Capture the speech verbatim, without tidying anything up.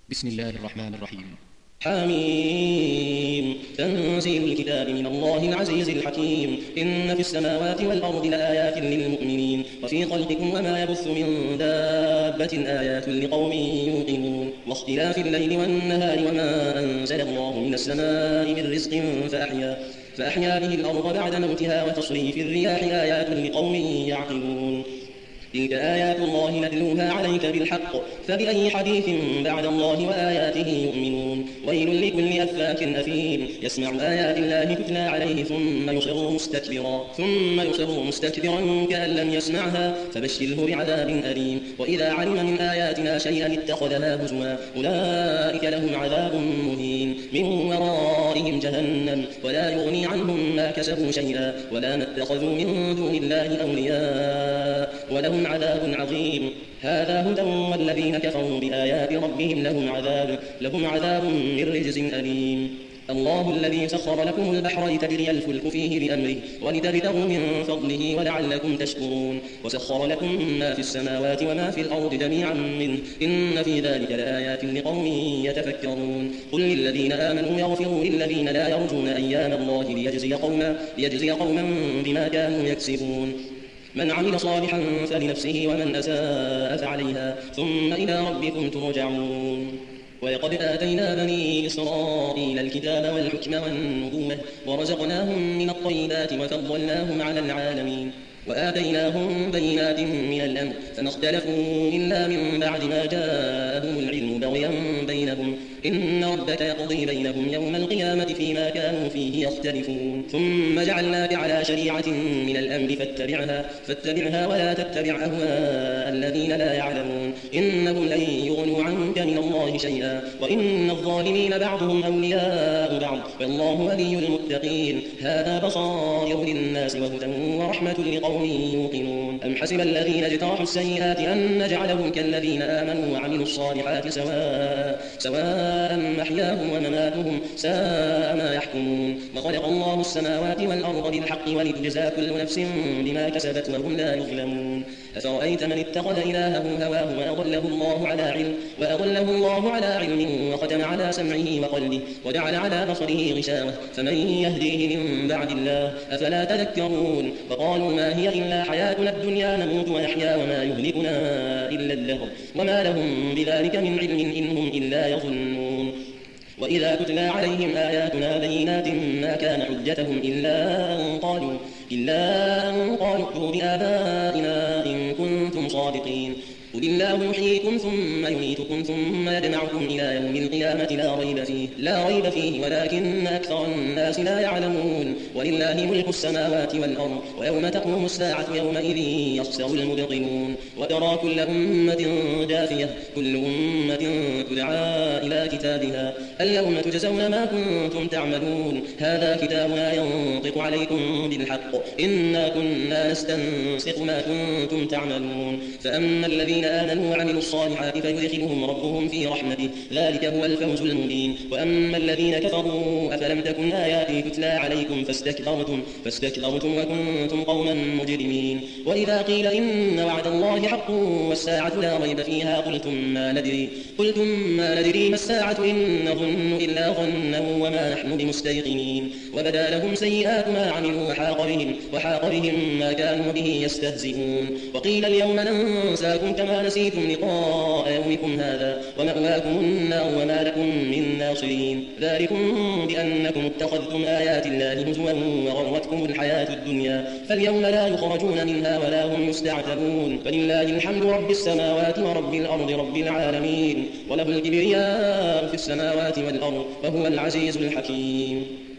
بسم الله الرحمن الرحيم. حميم تنزيل الكتاب من الله العزيز الحكيم. إن في السماوات والأرض لآيات للمؤمنين وفي خلقكم وما يبث من دابة آيات لقوم يوقنون واختلاف الليل والنهار وما أنزل الله من السماء من رزق فأحيا فأحيا به الأرض بعد موتها وتصريف الرياح آيات لقوم يعقلون. تلك آيات الله نتلوها عليك بالحق فبأي حديث بعد الله وآياته يؤمنون. ويل لكل أفاك أثيم يسمع آيات الله تتلى عليه ثم يصر مستكبرا ثم يصر مستكبرا كأن لم يسمعها فبشره بعذاب أليم. وإذا علم من آياتنا شيئا اتخذها هزوا أولئك لهم عذاب مهين من ورائهم جهنم ولا يغني عنهم ما كسبوا شيئا ولا ما اتخذوا من دون الله أولياء ولهم عذاب عظيم. هذا هدى والذين كفروا بآيات ربهم لهم عذاب لهم عذاب من رجز أليم. الله الذي سخر لكم البحر لتجري الفلك فيه بأمره ولتبتغوا من فضله ولعلكم تشكرون. وسخر لكم ما في السماوات وما في الأرض جميعا منه إن في ذلك لآيات لقوم يتفكرون. قل للذين آمنوا يغفروا للذين لا يرجون أيام الله ليجزي قوما, ليجزي قوما بما كانوا يكسبون. من عمل صالحا فلنفسه ومن أساء فعليها ثم إلى ربكم ترجعون. ولقد آتينا بني إسرائيل الكتاب والحكم والنبوة ورزقناهم من الطيبات وفضلناهم على العالمين وآتيناهم بينات من الأمر فما اختلفوا إلا من بعد ما جاءهم العلم بغيا بينهم إن ربك يقضي بينهم يوم القيامة فيما كانوا فيه يختلفون. ثم جعلناك على شريعة من الأمر فاتبعها, فاتبعها ولا تتبع أهواء الذين لا يعلمون إنهم لن يغنوا عنك من الله شيئا وإن الظالمين بعضهم أولياء بعض والله ولي المتقين. هذا بصائر للناس وهدى ورحمة لقوم يوقنون. أم حسب الذين اجترحوا السيئات أن نجعلهم كالذين آمنوا وعملوا الصالحات سواء سواء محياهم ومماتهم ساء ما يحكمون. وخلق الله السماوات والأرض بالحق ولتجزى كل نفس بما كسبت وهم لا يظلمون. أفرأيت من اتخذ إلهه هواه وأضله الله على علم وأضله الله على علم وختم على سمعه وقلبه وجعل على بصره غشاوة فمن يهديه من بعد الله أفلا تذكرون. وقالوا ما هي إلا حياتنا الدنيا نموت ونحيا وما يهلكنا إلا الدهر وما لهم بذلك من علم إن هم إلا يظنون. وإذا تتلى عليهم آياتنا بينات ما كان حجتهم إلا أن قالوا إلا أن قالوا ائتوا بآبائنا إن كنتم صادقين. قل الله يحييكم ثم يميتكم ثم يجمعكم إلى يوم القيامة لا ريب فيه لا ريب فيه ولكن أكثر الناس لا يعلمون. ولله ملك السماوات والأرض ويوم تقوم الساعة يومئذ يخسر المبطلون. وترى كل أمة جاثية كل أمة تدعى إلى كتابها اليوم تجزون ما كنتم تعملون. هذا كتابنا ينطق عليكم بالحق إنا كنا نستنسخ ما كنتم تعملون. فأما الذين آمنوا وعملوا الصالحات فيدخلهم ربهم في رحمته ذلك هو الفوز المبين. وأما الذين كفروا أفلم تكن آياتي تتلى عليكم فاستكبرتم, فاستكبرتم وكنتم قوما مجرمين. وإذا قيل إن وعد الله حق والساعة لا ريب فيها قلتم ما ندري, قلتم ما ندري ما الساعة إن نظن إلا ظنا وما نحن بمستيقنين. وبدا لهم سيئات ما عملوا وحاق بهم, وحاق بهم ما كانوا به يستهزئون. وقيل اليوم ننساكم كما نسيتم لقاء يومكم هذا ومأواكم النار وما لكم من ناصرين. ذلكم بأنكم اتخذتم آيات الله هزوا وغرتكم الحياة الدنيا فاليوم لا يخرجون منها ولا هم يستعتبون. فلله الحمد رب السماوات ورب الأرض رب العالمين وله الكبرياء في السماوات والأرض وهو العزيز الحكيم.